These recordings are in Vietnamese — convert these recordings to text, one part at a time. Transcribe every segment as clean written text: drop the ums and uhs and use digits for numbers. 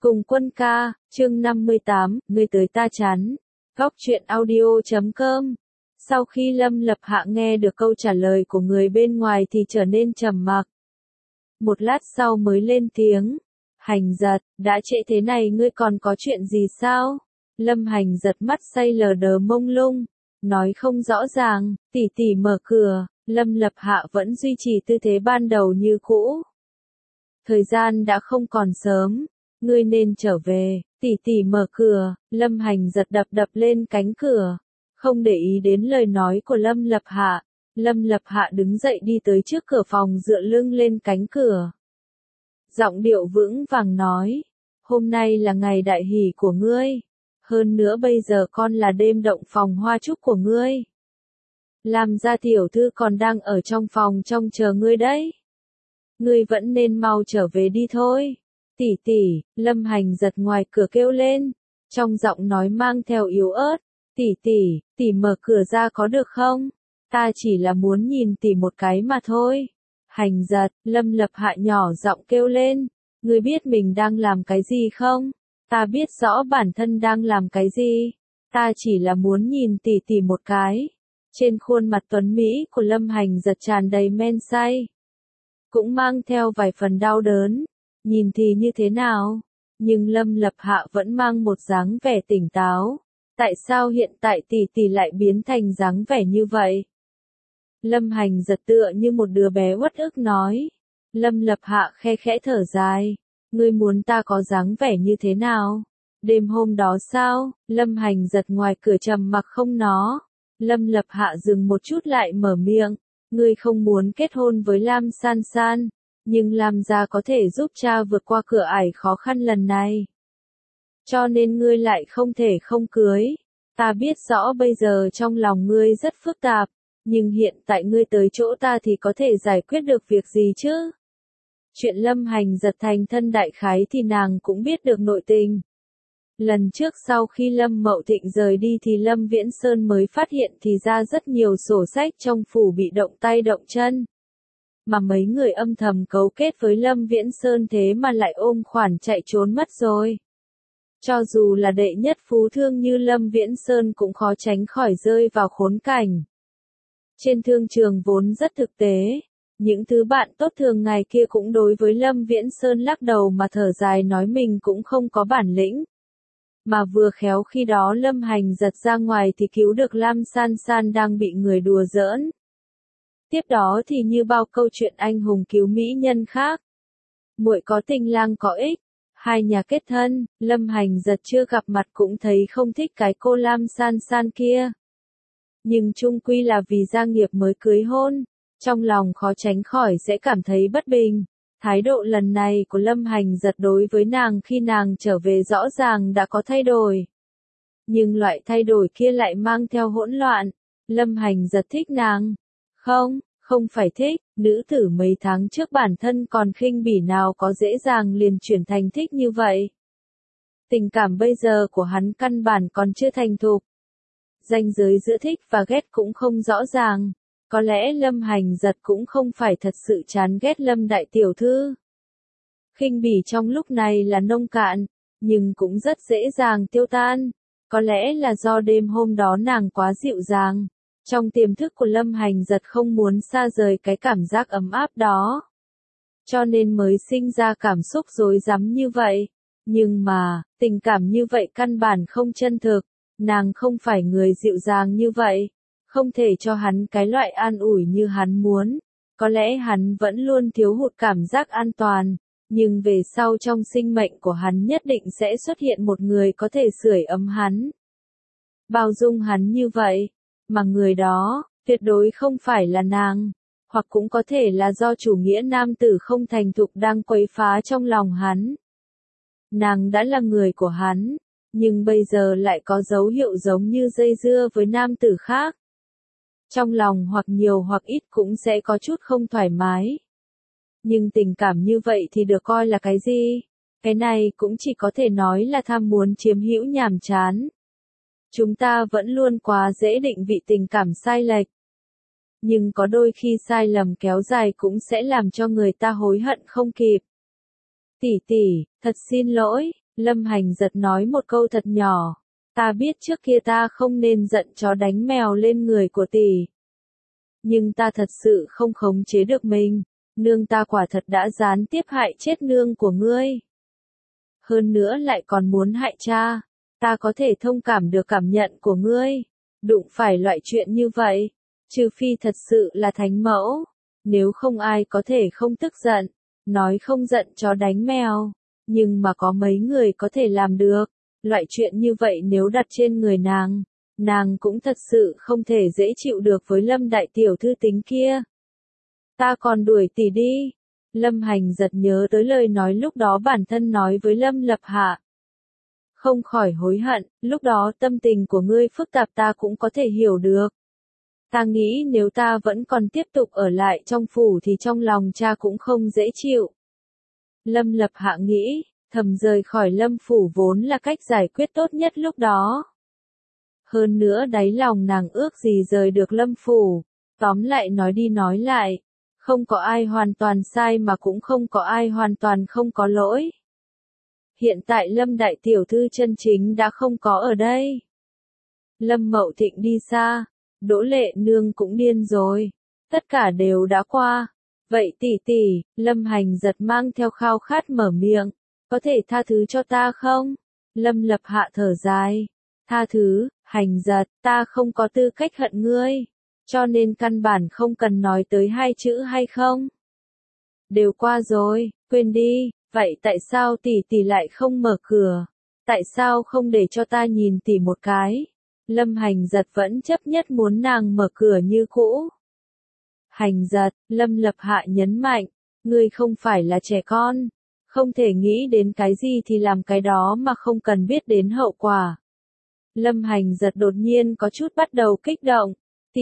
Cùng Quân ca, chương 58, người tới ta chán. Góc truyện audio.com. Sau khi Lâm Lập Hạ nghe được câu trả lời của người bên ngoài thì trở nên trầm mặc. Một lát sau mới lên tiếng. Hành Giật, đã trễ thế này ngươi còn có chuyện gì sao? Lâm Hành Giật mắt say lờ đờ mông lung, nói không rõ ràng, tỉ tỉ mở cửa. Lâm Lập Hạ vẫn duy trì tư thế ban đầu như cũ. Thời gian đã không còn sớm, ngươi nên trở về. Tỉ tỉ mở cửa. Lâm Hành Giật đập đập lên cánh cửa, không để ý đến lời nói của Lâm Lập Hạ. Lâm Lập Hạ đứng dậy đi tới trước cửa phòng dựa lưng lên cánh cửa. Giọng điệu vững vàng nói, hôm nay là ngày đại hỷ của ngươi. Hơn nữa bây giờ còn là đêm động phòng hoa trúc của ngươi. Làm ra tiểu thư còn đang ở trong phòng trông chờ ngươi đấy. Ngươi vẫn nên mau trở về đi thôi. Tỉ tỉ, Lâm Hành Giật ngoài cửa kêu lên, trong giọng nói mang theo yếu ớt. Tỉ tỉ, tỉ mở cửa ra có được không? Ta chỉ là muốn nhìn tỉ một cái mà thôi. Hành Giật, Lâm Lập Hạ nhỏ giọng kêu lên, ngươi biết mình đang làm cái gì không? Ta biết rõ bản thân đang làm cái gì. Ta chỉ là muốn nhìn tỉ tỉ một cái. Trên khuôn mặt tuấn mỹ của Lâm Hành Giật tràn đầy men say, cũng mang theo vài phần đau đớn. Nhìn thì như thế nào? Nhưng Lâm Lập Hạ vẫn mang một dáng vẻ tỉnh táo. Tại sao hiện tại tỷ tỷ lại biến thành dáng vẻ như vậy? Lâm Hành Giật tựa như một đứa bé uất ức nói. Lâm Lập Hạ khe khẽ thở dài. Ngươi muốn ta có dáng vẻ như thế nào? Đêm hôm đó sao? Lâm Hành Giật ngoài cửa trầm mặc không nói. Lâm Lập Hạ dừng một chút lại mở miệng. Ngươi không muốn kết hôn với Lam San San, nhưng Lam gia có thể giúp cha vượt qua cửa ải khó khăn lần này. Cho nên ngươi lại không thể không cưới. Ta biết rõ bây giờ trong lòng ngươi rất phức tạp, nhưng hiện tại ngươi tới chỗ ta thì có thể giải quyết được việc gì chứ? Chuyện Lâm Hành Giật thành thân đại khái thì nàng cũng biết được nội tình. Lần trước sau khi Lâm Mậu Thịnh rời đi thì Lâm Viễn Sơn mới phát hiện thì ra rất nhiều sổ sách trong phủ bị động tay động chân. Mà mấy người âm thầm cấu kết với Lâm Viễn Sơn thế mà lại ôm khoản chạy trốn mất rồi. Cho dù là đệ nhất phú thương như Lâm Viễn Sơn cũng khó tránh khỏi rơi vào khốn cảnh. Trên thương trường vốn rất thực tế, những thứ bạn tốt thường ngày kia cũng đối với Lâm Viễn Sơn lắc đầu mà thở dài nói mình cũng không có bản lĩnh. Mà vừa khéo khi đó Lâm Hành Giật ra ngoài thì cứu được Lam San San đang bị người đùa giỡn. Tiếp đó thì như bao câu chuyện anh hùng cứu mỹ nhân khác. Muội có tình lang có ích, hai nhà kết thân. Lâm Hành Giật chưa gặp mặt cũng thấy không thích cái cô Lam San San kia. Nhưng chung quy là vì gia nghiệp mới cưới hôn, trong lòng khó tránh khỏi sẽ cảm thấy bất bình. Thái độ lần này của Lâm Hành Giật đối với nàng khi nàng trở về rõ ràng đã có thay đổi. Nhưng loại thay đổi kia lại mang theo hỗn loạn. Lâm Hành Giật thích nàng. Không phải thích, nữ tử mấy tháng trước bản thân còn khinh bỉ nào có dễ dàng liền chuyển thành thích như vậy. Tình cảm bây giờ của hắn căn bản còn chưa thành thục. Ranh giới giữa thích và ghét cũng không rõ ràng. Có lẽ Lâm Hành Giật cũng không phải thật sự chán ghét Lâm đại tiểu thư. Khinh bỉ trong lúc này là nông cạn, nhưng cũng rất dễ dàng tiêu tan. Có lẽ là do đêm hôm đó nàng quá dịu dàng. Trong tiềm thức của Lâm Hành Giật không muốn xa rời cái cảm giác ấm áp đó. Cho nên mới sinh ra cảm xúc rối rắm như vậy. Nhưng mà, tình cảm như vậy căn bản không chân thực. Nàng không phải người dịu dàng như vậy. Không thể cho hắn cái loại an ủi như hắn muốn. Có lẽ hắn vẫn luôn thiếu hụt cảm giác an toàn. Nhưng về sau trong sinh mệnh của hắn nhất định sẽ xuất hiện một người có thể sưởi ấm hắn. Bao dung hắn như vậy. Mà người đó, tuyệt đối không phải là nàng. Hoặc cũng có thể là do chủ nghĩa nam tử không thành thục đang quấy phá trong lòng hắn. Nàng đã là người của hắn, nhưng bây giờ lại có dấu hiệu giống như dây dưa với nam tử khác. Trong lòng hoặc nhiều hoặc ít cũng sẽ có chút không thoải mái. Nhưng tình cảm như vậy thì được coi là cái gì? Cái này cũng chỉ có thể nói là tham muốn chiếm hữu nhàm chán. Chúng ta vẫn luôn quá dễ định vị tình cảm sai lệch. Nhưng có đôi khi sai lầm kéo dài cũng sẽ làm cho người ta hối hận không kịp. Tỷ tỷ, thật xin lỗi, Lâm Hành Giật nói một câu thật nhỏ. Ta biết trước kia ta không nên giận chó đánh mèo lên người của tỷ. Nhưng ta thật sự không khống chế được mình. Nương ta quả thật đã gián tiếp hại chết nương của ngươi. Hơn nữa lại còn muốn hại cha. Ta có thể thông cảm được cảm nhận của ngươi. Đụng phải loại chuyện như vậy. Trừ phi thật sự là thánh mẫu. Nếu không ai có thể không tức giận. Nói không giận chó đánh mèo. Nhưng mà có mấy người có thể làm được. Loại chuyện như vậy nếu đặt trên người nàng cũng thật sự không thể dễ chịu được với Lâm đại tiểu thư tính kia. Ta còn đuổi tỷ đi. Lâm Hành Giật nhớ tới lời nói lúc đó bản thân nói với Lâm Lập Hạ. Không khỏi hối hận, lúc đó tâm tình của ngươi phức tạp ta cũng có thể hiểu được. Ta nghĩ nếu ta vẫn còn tiếp tục ở lại trong phủ thì trong lòng cha cũng không dễ chịu. Lâm Lập Hạ nghĩ, thầm rời khỏi Lâm phủ vốn là cách giải quyết tốt nhất lúc đó. Hơn nữa đáy lòng nàng ước gì rời được Lâm phủ. Tóm lại nói đi nói lại, không có ai hoàn toàn sai mà cũng không có ai hoàn toàn không có lỗi. Hiện tại Lâm đại tiểu thư chân chính đã không có ở đây. Lâm Mậu Thịnh đi xa, Đỗ Lệ Nương cũng điên rồi. Tất cả đều đã qua. Vậy tỷ tỷ, Lâm Hành Giật mang theo khao khát mở miệng. Có thể tha thứ cho ta không? Lâm Lập Hạ thở dài. Tha thứ, Hành Giật, ta không có tư cách hận ngươi. Cho nên căn bản không cần nói tới hai chữ hay không. Đều qua rồi, quên đi. Vậy tại sao tỷ tỷ lại không mở cửa? Tại sao không để cho ta nhìn tỷ một cái? Lâm Hành Giật vẫn chấp nhất muốn nàng mở cửa như cũ. Hành Giật, Lâm Lập Hạ nhấn mạnh, ngươi không phải là trẻ con, không thể nghĩ đến cái gì thì làm cái đó mà không cần biết đến hậu quả. Lâm Hành Giật đột nhiên có chút bắt đầu kích động,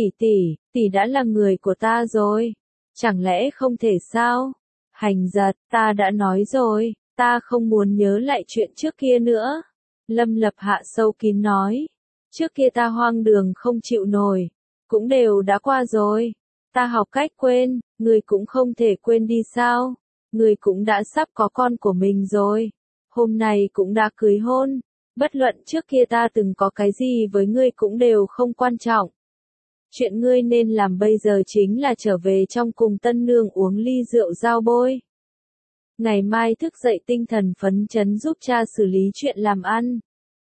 tỷ đã là người của ta rồi, chẳng lẽ không thể sao? Hành Giật, ta đã nói rồi, ta không muốn nhớ lại chuyện trước kia nữa. Lâm Lập Hạ sâu kín nói, trước kia ta hoang đường không chịu nổi, cũng đều đã qua rồi. Ta học cách quên, người cũng không thể quên đi sao? Người cũng đã sắp có con của mình rồi. Hôm nay cũng đã cưới hôn. Bất luận trước kia ta từng có cái gì với ngươi cũng đều không quan trọng. Chuyện ngươi nên làm bây giờ chính là trở về trong cùng tân nương uống ly rượu giao bôi. Ngày mai thức dậy tinh thần phấn chấn giúp cha xử lý chuyện làm ăn.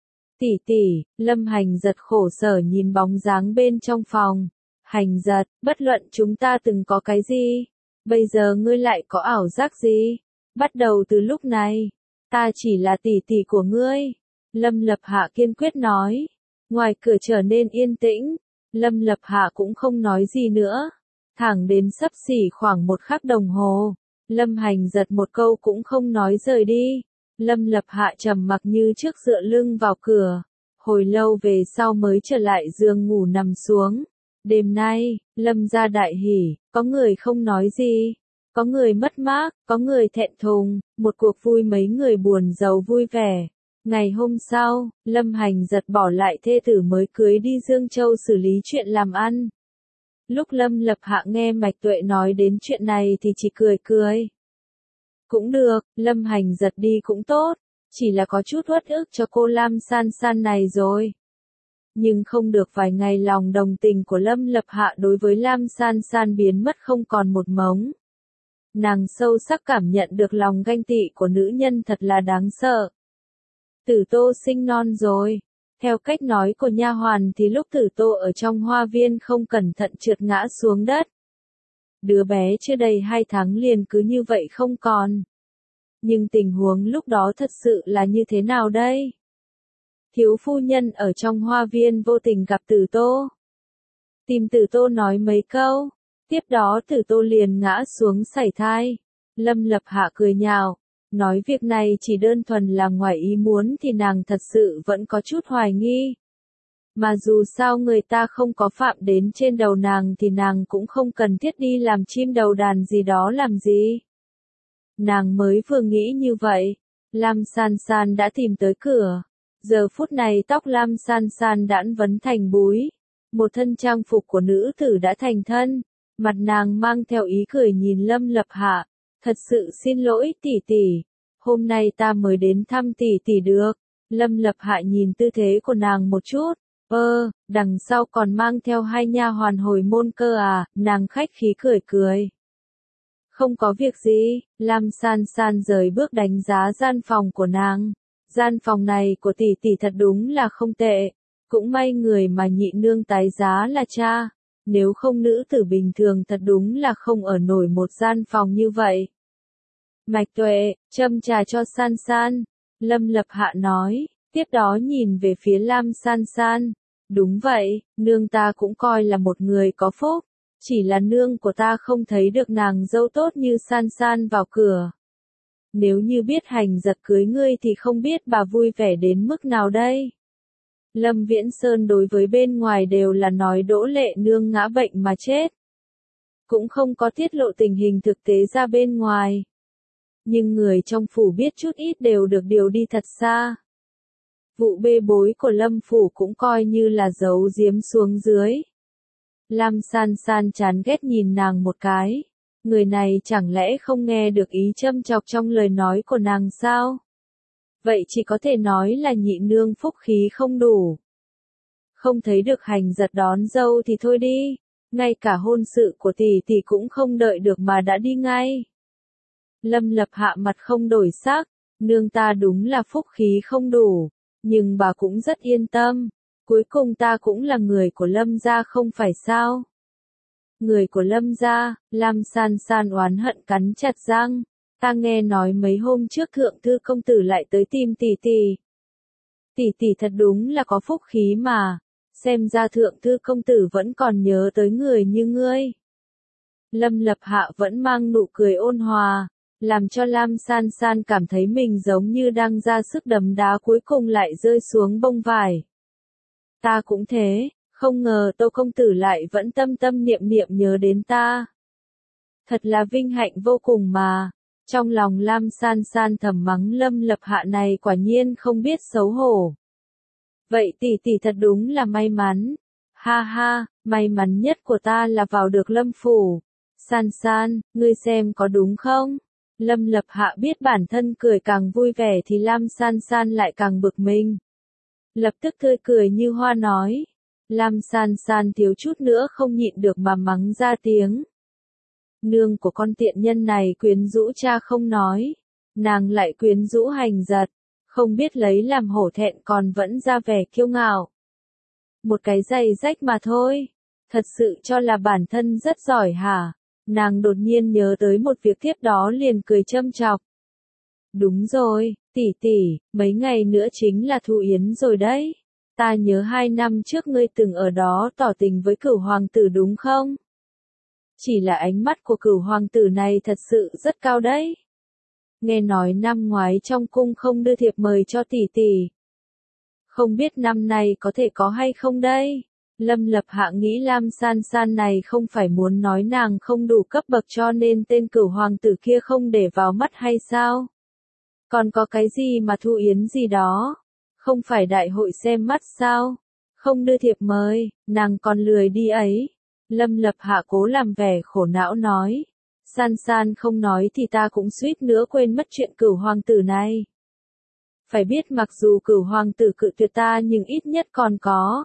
Tỷ, Lâm Hành Giật khổ sở nhìn bóng dáng bên trong phòng. Hành Giật, bất luận chúng ta từng có cái gì, bây giờ ngươi lại có ảo giác gì? Bắt đầu từ lúc này, ta chỉ là tỷ của ngươi. Lâm Lập Hạ kiên quyết nói. Ngoài cửa trở nên yên tĩnh, Lâm Lập Hạ cũng không nói gì nữa. Thẳng đến sắp xỉ khoảng 1 khắc đồng hồ, Lâm Hành Giật một câu cũng không nói rời đi. Lâm Lập Hạ trầm mặc như trước dựa lưng vào cửa, hồi lâu về sau mới trở lại giường ngủ nằm xuống. Đêm nay, Lâm gia đại hỉ, có người không nói gì, có người mất mát, có người thẹn thùng, một cuộc vui mấy người buồn giàu vui vẻ. Ngày hôm sau, Lâm Hành Giật bỏ lại thê tử mới cưới đi Dương Châu xử lý chuyện làm ăn. Lúc Lâm Lập Hạ nghe Mạch Tuệ nói đến chuyện này thì chỉ cười cười. Cũng được, Lâm Hành Giật đi cũng tốt, chỉ là có chút uất ức cho cô Lam San San này rồi. Nhưng không được vài ngày lòng đồng tình của Lâm Lập Hạ đối với Lam San San biến mất không còn một mống. Nàng sâu sắc cảm nhận được lòng ganh tị của nữ nhân thật là đáng sợ. Tử Tô sinh non rồi. Theo cách nói của nha hoàn thì lúc Tử Tô ở trong hoa viên không cẩn thận trượt ngã xuống đất. Đứa bé chưa đầy 2 tháng liền cứ như vậy không còn. Nhưng tình huống lúc đó thật sự là như thế nào đây? Thiếu phu nhân ở trong hoa viên vô tình gặp Tử Tô. Tìm Tử Tô nói mấy câu. Tiếp đó Tử Tô liền ngã xuống sảy thai. Lâm Lập Hạ cười nhạo. Nói việc này chỉ đơn thuần là ngoài ý muốn thì nàng thật sự vẫn có chút hoài nghi. Mà dù sao người ta không có phạm đến trên đầu nàng thì nàng cũng không cần thiết đi làm chim đầu đàn gì đó làm gì. Nàng mới vừa nghĩ như vậy. Lam San San đã tìm tới cửa. Giờ phút này tóc Lam San San đãn vấn thành búi. Một thân trang phục của nữ tử đã thành thân. Mặt nàng mang theo ý cười nhìn Lâm Lập Hạ. Thật sự xin lỗi tỷ. hôm nay ta mới đến thăm tỷ tỷ được. Lâm Lập Hạ nhìn tư thế của nàng một chút. Đằng sau còn mang theo 2 nha hoàn hồi môn cơ à, nàng khách khí cười cười. Không có việc gì, Lam San San rời bước đánh giá gian phòng của nàng. Gian phòng này của tỷ tỷ thật đúng là không tệ. Cũng may người mà nhị nương tái giá là cha. Nếu không nữ tử bình thường thật đúng là không ở nổi một gian phòng như vậy. Mạch Tuệ, châm trà cho San San. Lâm Lập Hạ nói, tiếp đó nhìn về phía Lam San San. Đúng vậy, nương ta cũng coi là một người có phúc. Chỉ là nương của ta không thấy được nàng dâu tốt như San San vào cửa. Nếu như biết hành giật cưới ngươi thì không biết bà vui vẻ đến mức nào đây. Lâm Viễn Sơn đối với bên ngoài đều là nói Đỗ Lệ nương ngã bệnh mà chết. Cũng không có tiết lộ tình hình thực tế ra bên ngoài. Nhưng người trong phủ biết chút ít đều được điều đi thật xa. Vụ bê bối của Lâm phủ cũng coi như là giấu giếm xuống dưới. Lam San San chán ghét nhìn nàng một cái. Người này chẳng lẽ không nghe được ý châm chọc trong lời nói của nàng sao? Vậy chỉ có thể nói là nhị nương phúc khí không đủ. Không thấy được hành giật đón dâu thì thôi đi. Ngay cả hôn sự của tỷ tỷ cũng không đợi được mà đã đi ngay. Lâm Lập Hạ mặt không đổi sắc. Nương ta đúng là phúc khí không đủ. Nhưng bà cũng rất yên tâm. Cuối cùng ta cũng là người của Lâm gia không phải sao? Người của Lâm gia, Lam San San oán hận cắn chặt răng. Ta nghe nói mấy hôm trước thượng thư công tử lại tới tìm tỷ tỷ. Tỷ tỷ thật đúng là có phúc khí mà. Xem ra thượng thư công tử vẫn còn nhớ tới người như ngươi. Lâm Lập Hạ vẫn mang nụ cười ôn hòa. Làm cho Lam San San cảm thấy mình giống như đang ra sức đấm đá cuối cùng lại rơi xuống bông vải. Ta cũng thế, không ngờ Tô công tử lại vẫn tâm tâm niệm niệm nhớ đến ta. Thật là vinh hạnh vô cùng mà. Trong lòng Lam San San thầm mắng Lâm Lập Hạ này quả nhiên không biết xấu hổ. Vậy tỷ tỷ thật đúng là may mắn. Ha ha, may mắn nhất của ta là vào được Lâm phủ. San San, ngươi xem có đúng không? Lâm Lập Hạ biết bản thân cười càng vui vẻ thì Lam San San lại càng bực mình. Lập tức tươi cười như hoa nói. Lam San San thiếu chút nữa không nhịn được mà mắng ra tiếng. Nương của con tiện nhân này quyến rũ cha không nói. Nàng lại quyến rũ hành giật. Không biết lấy làm hổ thẹn còn vẫn ra vẻ kiêu ngạo. Một cái giày rách mà thôi. Thật sự cho là bản thân rất giỏi hả? Nàng đột nhiên nhớ tới một việc tiếp đó liền cười châm chọc. Đúng rồi, tỷ tỷ, mấy ngày nữa chính là Thu Yến rồi đấy. Ta nhớ 2 năm trước ngươi từng ở đó tỏ tình với Cửu hoàng tử đúng không? Chỉ là ánh mắt của Cửu hoàng tử này thật sự rất cao đấy. Nghe nói năm ngoái trong cung không đưa thiệp mời cho tỷ tỷ. Không biết năm nay có thể có hay không đây? Lâm Lập Hạ nghĩ Lam San San này không phải muốn nói nàng không đủ cấp bậc cho nên tên Cửu hoàng tử kia không để vào mắt hay sao? Còn có cái gì mà Thu Yến gì đó? Không phải đại hội xem mắt sao? Không đưa thiệp mời, nàng còn lười đi ấy. Lâm Lập Hạ cố làm vẻ khổ não nói. San San không nói thì ta cũng suýt nữa quên mất chuyện Cửu hoàng tử này. Phải biết mặc dù Cửu hoàng tử cự tuyệt ta nhưng ít nhất còn có.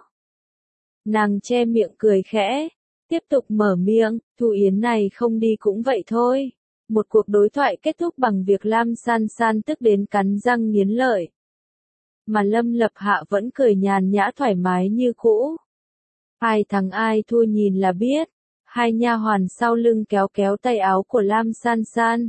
Nàng che miệng cười khẽ, tiếp tục mở miệng, Thu Yến này không đi cũng vậy thôi. Một cuộc đối thoại kết thúc bằng việc Lam San San tức đến cắn răng nghiến lợi. Mà Lâm Lập Hạ vẫn cười nhàn nhã thoải mái như cũ. Ai thắng ai thua nhìn là biết. 2 nha hoàn sau lưng kéo kéo tay áo của Lam San San.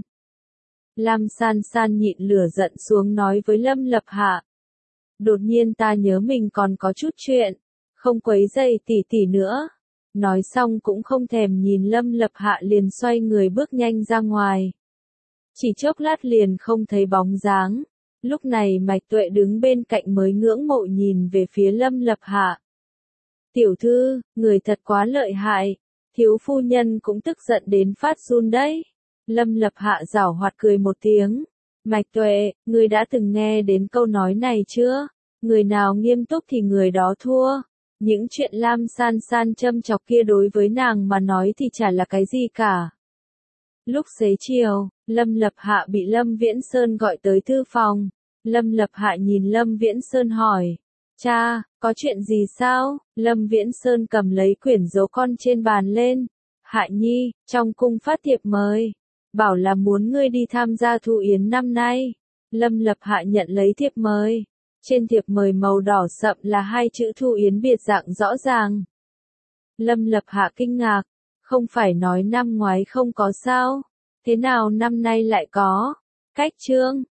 Lam San San nhịn lửa giận xuống nói với Lâm Lập Hạ. Đột nhiên ta nhớ mình còn có chút chuyện. Không quấy rầy tỷ tỷ nữa. Nói xong cũng không thèm nhìn Lâm Lập Hạ liền xoay người bước nhanh ra ngoài. Chỉ chốc lát liền không thấy bóng dáng. Lúc này Mạch Tuệ đứng bên cạnh mới ngưỡng mộ nhìn về phía Lâm Lập Hạ. Tiểu thư, người thật quá lợi hại. Thiếu phu nhân cũng tức giận đến phát run đấy. Lâm Lập Hạ giảo hoạt cười một tiếng. Mạch Tuệ, người đã từng nghe đến câu nói này chưa? Người nào nghiêm túc thì người đó thua. Những chuyện Lam San San châm chọc kia đối với nàng mà nói thì chả là cái gì cả. Lúc xế chiều, Lâm Lập Hạ bị Lâm Viễn Sơn gọi tới thư phòng. Lâm Lập Hạ nhìn Lâm Viễn Sơn hỏi. Cha, có chuyện gì sao? Lâm Viễn Sơn cầm lấy quyển dấu con trên bàn lên. Hạ Nhi, trong cung phát thiệp mời. Bảo là muốn ngươi đi tham gia thu yến năm nay. Lâm Lập Hạ nhận lấy thiệp mời. Trên thiệp mời màu đỏ sậm là hai chữ thu yến biệt dạng rõ ràng. Lâm Lập Hạ kinh ngạc. Không phải nói năm ngoái không có sao? Thế nào năm nay lại có? Cách chương